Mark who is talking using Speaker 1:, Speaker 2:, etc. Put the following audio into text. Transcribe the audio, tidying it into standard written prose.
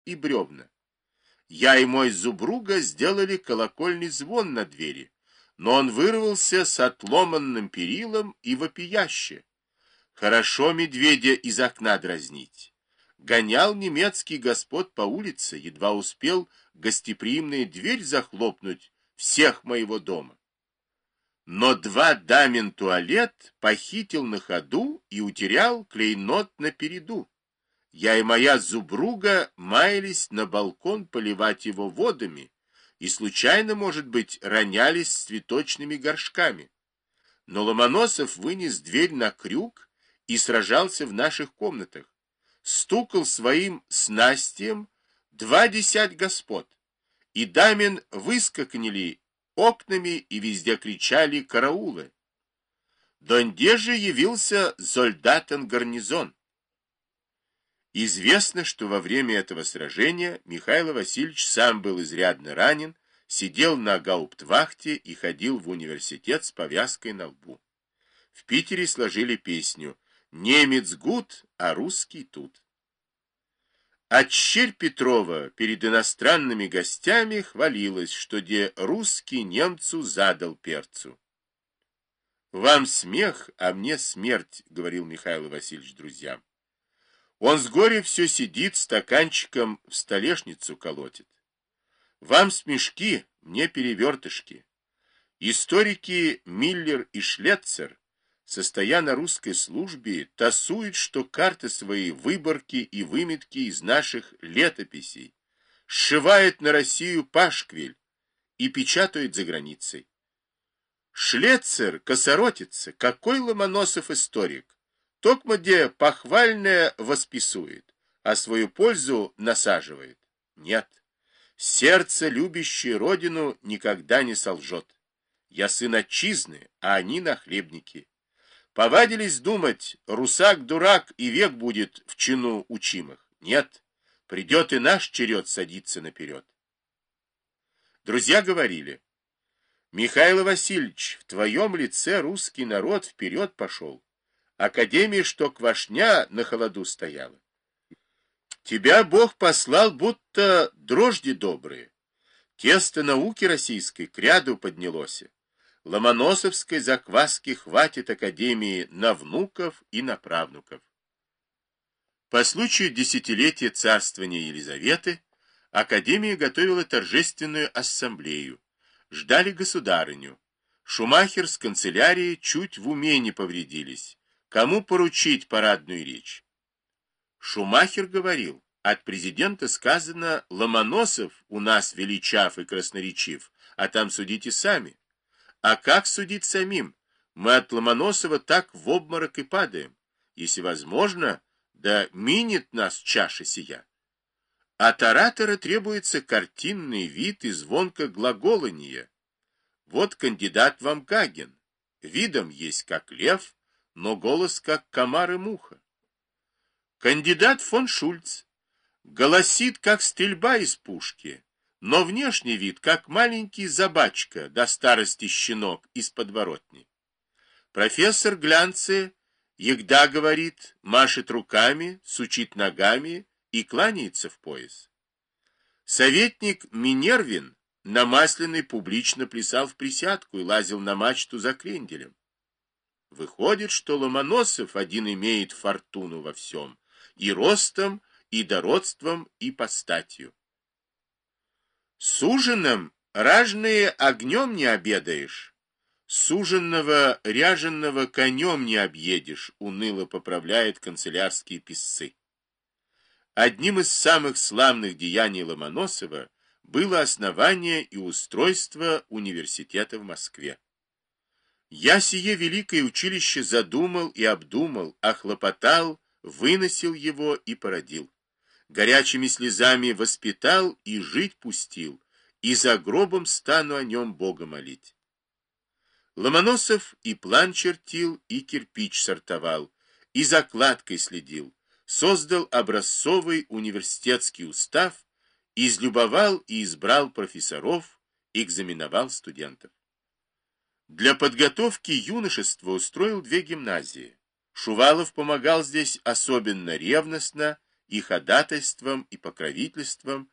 Speaker 1: и бревна. Я и мой Зубруга сделали колокольный звон на двери, но он вырвался с отломанным перилом и вопияще. Хорошо медведя из окна дразнить. Гонял немецкий господ по улице, едва успел гостеприимная дверь захлопнуть всех моего дома. Но два дамин туалет похитил на ходу и утерял клейнот на переду. Я и моя Зубруга маялись на балкон поливать его водами и случайно, может быть, ронялись с цветочными горшками. Но Ломоносов вынес дверь на крюк и сражался в наших комнатах. Стукал своим снастием 20 господ, и дамин выскакнили окнами и везде кричали «караулы». Донде же явился зольдатен гарнизон. Известно, что во время этого сражения Михаил Васильевич сам был изрядно ранен, сидел на гауптвахте и ходил в университет с повязкой на лбу. В Питере сложили песню «Немец гуд, а русский тут». А черь Петрова перед иностранными гостями хвалилась, что где русский немцу задал перцу. «Вам смех, а мне смерть», — говорил Михаил Васильевич друзьям. Он с горя все сидит, стаканчиком в столешницу колотит. Вам смешки, мне перевертышки. Историки Миллер и Шлецер, состоя на русской службе, тасуют, что карты свои выборки и выметки из наших летописей, сшивают на Россию пашквиль и печатают за границей. Шлецер косоротится, какой Ломоносов историк. Токмо где похвальное восписует, а свою пользу насаживает. Нет, сердце, любящее родину, никогда не солжет. Я сын отчизны, а они нахлебники. Повадились думать, русак дурак и век будет в чину учимых. Нет, придет и наш черед садиться наперед. Друзья говорили: Михаил Васильевич, в твоем лице русский народ вперед пошел. Академия, что квашня на холоду стояла. Тебя Бог послал, будто дрожди добрые. Тесто науки российской к ряду поднялось. Ломоносовской закваски хватит Академии на внуков и на правнуков. По случаю десятилетия царствования Елизаветы Академия готовила торжественную ассамблею. Ждали государыню. Шумахер с канцелярией чуть в уме не повредились. Кому поручить парадную речь? Шумахер говорил: от президента сказано, Ломоносов у нас величав и красноречив, а там судите сами. А как судить самим? Мы от Ломоносова так в обморок и падаем. Если возможно, да минет нас чаша сия. От оратора требуется картинный вид и звонко глаголанье. Вот кандидат вам Гагин. Видом есть как лев, но голос как комар и муха. Кандидат фон Шульц. Голосит, как стрельба из пушки, но внешний вид, как маленький забачка до старости щенок из подворотни. Профессор Глянце егда говорит, машет руками, сучит ногами и кланяется в пояс. Советник Минервин на Масляной публично плясал в присядку и лазил на мачту за кренделем. Выходит, что Ломоносов один имеет фортуну во всем, и ростом, и дородством, и постатью. С ужином ражные огнем не обедаешь, суженного ряженного конем не объедешь, уныло поправляет канцелярские писцы. Одним из самых славных деяний Ломоносова было основание и устройство университета в Москве. Я сие великое училище задумал и обдумал, охлопотал, выносил его и породил. Горячими слезами воспитал и жить пустил, и за гробом стану о нем Бога молить. Ломоносов и план чертил, и кирпич сортовал, и закладкой следил, создал образцовый университетский устав, излюбовал и избрал профессоров, экзаменовал студентов. Для подготовки юношества устроил 2 гимназии. Шувалов помогал здесь особенно ревностно и ходатайством, и покровительством